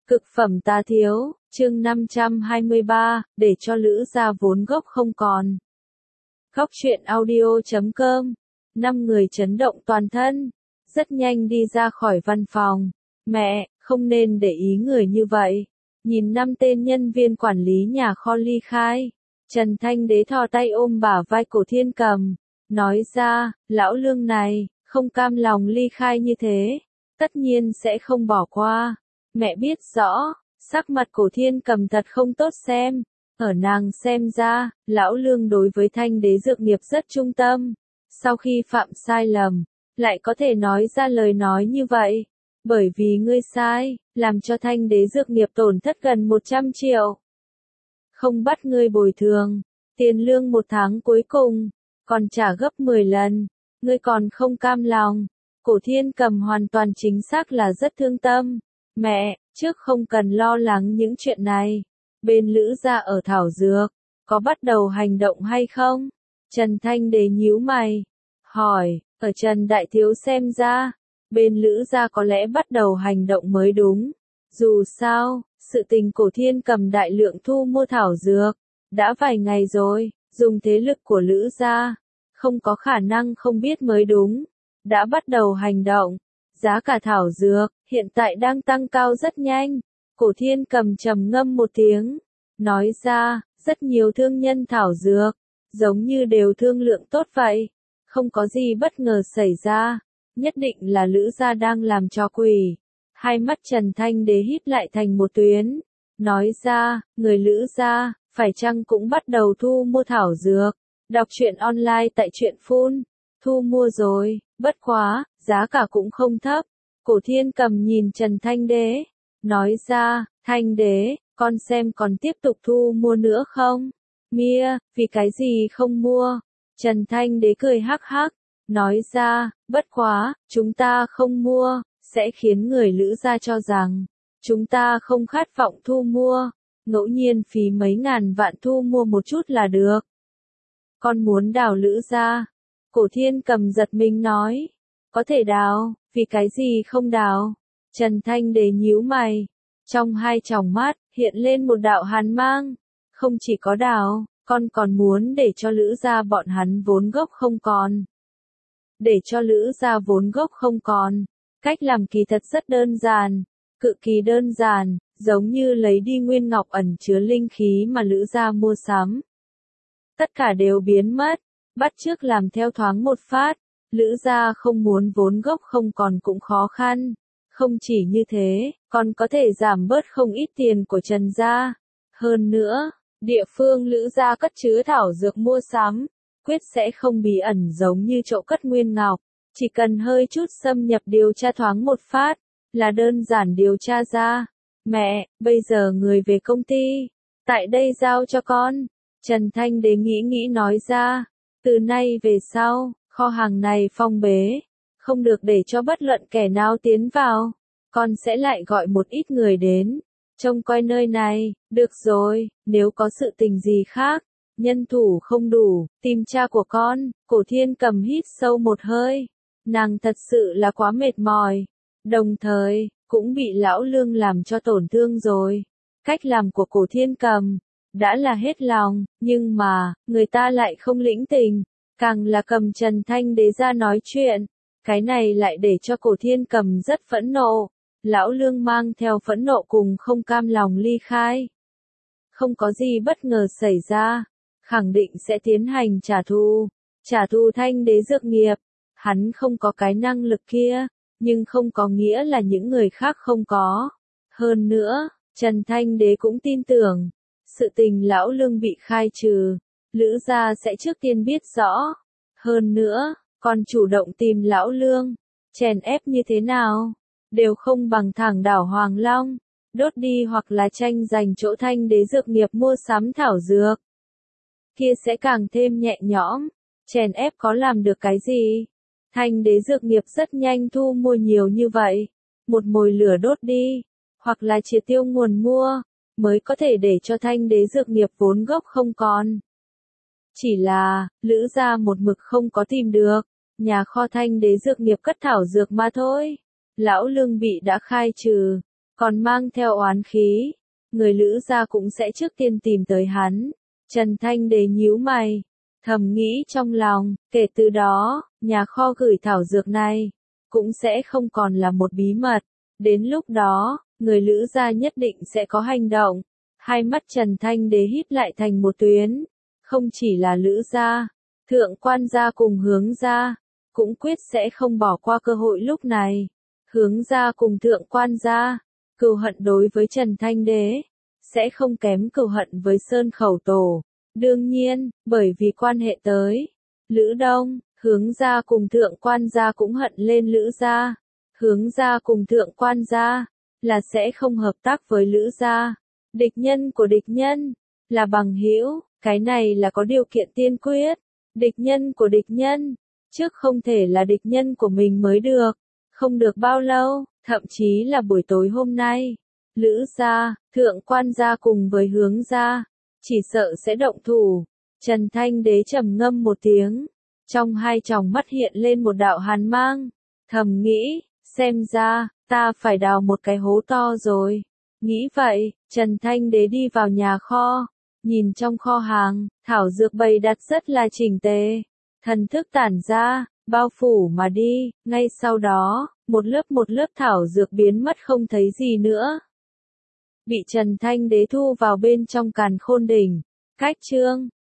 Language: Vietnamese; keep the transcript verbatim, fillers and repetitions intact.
Cực phẩm tá thiếu, chương năm trăm hai mươi ba, để cho Lữ gia vốn gốc không còn. Góc truyện audio chấm com, năm người chấn động toàn thân, rất nhanh đi ra khỏi văn phòng. Mẹ, không nên để ý người như vậy. Nhìn năm tên nhân viên quản lý nhà kho ly khai, Trần Thanh Đế thò tay ôm bả vai Cổ Thiên Cầm, nói ra, lão Lương này, không cam lòng ly khai như thế, tất nhiên sẽ không bỏ qua. Mẹ biết rõ, sắc mặt Cổ Thiên Cầm thật không tốt xem, ở nàng xem ra, lão Lương đối với Thanh Đế dược nghiệp rất trung tâm, sau khi phạm sai lầm, lại có thể nói ra lời nói như vậy, bởi vì ngươi sai, làm cho Thanh Đế dược nghiệp tổn thất gần một trăm triệu. Không bắt ngươi bồi thường, tiền lương một tháng cuối cùng, còn trả gấp mười lần, ngươi còn không cam lòng. Cổ Thiên Cầm hoàn toàn chính xác là rất thương tâm. Mẹ, trước không cần lo lắng những chuyện này. Bên Lữ gia ở thảo dược, có bắt đầu hành động hay không? Trần Thanh Đế nhíu mày, hỏi, ở Trần Đại Thiếu xem ra, bên Lữ gia có lẽ bắt đầu hành động mới đúng. Dù sao, sự tình Cổ Thiên Cầm đại lượng thu mua thảo dược, đã vài ngày rồi, dùng thế lực của Lữ gia, không có khả năng không biết mới đúng. Đã bắt đầu hành động. Giá cả thảo dược, hiện tại đang tăng cao rất nhanh. Cổ Thiên Cầm trầm ngâm một tiếng, nói ra, rất nhiều thương nhân thảo dược, giống như đều thương lượng tốt vậy. Không có gì bất ngờ xảy ra, nhất định là Lữ gia đang làm trò quỷ. Hai mắt Trần Thanh Đế híp lại thành một tuyến, nói ra, người Lữ gia, phải chăng cũng bắt đầu thu mua thảo dược. Đọc truyện online tại truyện phun, thu mua rồi, bất quá, giá cả cũng không thấp. Cổ Thiên Cầm nhìn Trần Thanh Đế, nói ra, Thanh Đế, con xem còn tiếp tục thu mua nữa không? Mia, vì cái gì không mua? Trần Thanh Đế cười hắc hắc, nói ra, bất quá, chúng ta không mua, sẽ khiến người Lữ gia cho rằng, chúng ta không khát vọng thu mua, ngẫu nhiên phí mấy ngàn vạn thu mua một chút là được. Con muốn đào Lữ gia. Cổ Thiên Cầm giật mình nói, có thể đào, vì cái gì không đào? Trần Thanh Đế nhíu mày, trong hai tròng mắt, hiện lên một đạo hàn mang, không chỉ có đào, con còn muốn để cho Lữ gia bọn hắn vốn gốc không còn. Để cho Lữ gia vốn gốc không còn, cách làm kỳ thật rất đơn giản, cực kỳ đơn giản, giống như lấy đi nguyên ngọc ẩn chứa linh khí mà Lữ gia mua sắm. Tất cả đều biến mất. Bắt chước làm theo thoáng một phát, Lữ gia không muốn vốn gốc không còn cũng khó khăn. Không chỉ như thế, còn có thể giảm bớt không ít tiền của Trần gia. Hơn nữa, địa phương Lữ gia cất chứa thảo dược mua sắm, quyết sẽ không bí ẩn giống như chỗ cất nguyên ngọc. Chỉ cần hơi chút xâm nhập điều tra thoáng một phát, là đơn giản điều tra ra. Mẹ, bây giờ người về công ty, tại đây giao cho con. Trần Thanh Đế nghĩ nghĩ nói ra. Từ nay về sau, kho hàng này phong bế, không được để cho bất luận kẻ nào tiến vào. Con sẽ lại gọi một ít người đến, trông coi nơi này, được rồi, nếu có sự tình gì khác, nhân thủ không đủ, tìm cha của con. Cổ Thiên Cầm hít sâu một hơi, nàng thật sự là quá mệt mỏi, đồng thời, cũng bị lão Lương làm cho tổn thương rồi. Cách làm của Cổ Thiên Cầm đã là hết lòng, nhưng mà, người ta lại không lĩnh tình, càng là cầm Trần Thanh Đế ra nói chuyện, cái này lại để cho Cổ Thiên Cầm rất phẫn nộ. Lão Lương mang theo phẫn nộ cùng không cam lòng ly khai. Không có gì bất ngờ xảy ra, khẳng định sẽ tiến hành trả thù, trả thù Thanh Đế dược nghiệp. Hắn không có cái năng lực kia, nhưng không có nghĩa là những người khác không có. Hơn nữa, Trần Thanh Đế cũng tin tưởng, sự tình lão Lương bị khai trừ, Lữ gia sẽ trước tiên biết rõ. Hơn nữa, còn chủ động tìm lão Lương, chèn ép như thế nào, đều không bằng thẳng đảo Hoàng Long, đốt đi hoặc là tranh giành chỗ Thanh Đế dược nghiệp mua sắm thảo dược. Kia sẽ càng thêm nhẹ nhõm, chèn ép có làm được cái gì? Thanh Đế dược nghiệp rất nhanh thu mua nhiều như vậy, một mồi lửa đốt đi, hoặc là triệt tiêu nguồn mua, mới có thể để cho Thanh Đế dược nghiệp vốn gốc không còn. Chỉ là, Lữ gia một mực không có tìm được, nhà kho Thanh Đế dược nghiệp cất thảo dược mà thôi. Lão Lương bị đã khai trừ, còn mang theo oán khí, người Lữ gia cũng sẽ trước tiên tìm tới hắn. Trần Thanh Đế nhíu mày, thầm nghĩ trong lòng, kể từ đó, nhà kho gửi thảo dược này, cũng sẽ không còn là một bí mật. Đến lúc đó, người Lữ gia nhất định sẽ có hành động. Hai mắt Trần Thanh Đế híp lại thành một tuyến, không chỉ là Lữ gia, Thượng Quan gia cùng Hướng gia, cũng quyết sẽ không bỏ qua cơ hội lúc này. Hướng gia cùng Thượng Quan gia, cừu hận đối với Trần Thanh Đế, sẽ không kém cừu hận với Sơn Khẩu Tổ. Đương nhiên, bởi vì quan hệ tới Lữ Đông, Hướng gia cùng Thượng Quan gia cũng hận lên Lữ gia. Hướng gia cùng Thượng Quan gia, là sẽ không hợp tác với Lữ gia. Địch nhân của địch nhân, là bằng hữu, cái này là có điều kiện tiên quyết. Địch nhân của địch nhân, trước không thể là địch nhân của mình mới được. Không được bao lâu, thậm chí là buổi tối hôm nay, Lữ gia, Thượng Quan gia cùng với Hướng gia, chỉ sợ sẽ động thủ. Trần Thanh Đế trầm ngâm một tiếng, trong hai tròng mắt hiện lên một đạo hàn mang, thầm nghĩ, xem ra, ta phải đào một cái hố to rồi. Nghĩ vậy, Trần Thanh Đế đi vào nhà kho, nhìn trong kho hàng, thảo dược bày đặt rất là chỉnh tề, thần thức tản ra, bao phủ mà đi, ngay sau đó, một lớp một lớp thảo dược biến mất không thấy gì nữa. Bị Trần Thanh Đế thu vào bên trong càn khôn đỉnh. Cách chương